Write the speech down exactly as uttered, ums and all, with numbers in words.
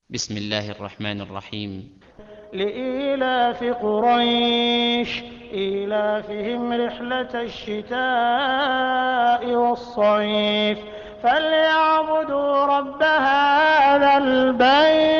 بسم الله الرحمن الرحيم. لإيلاف قريش إيلافهم رحلة الشتاء والصيف فليعبدوا رب هذا البيت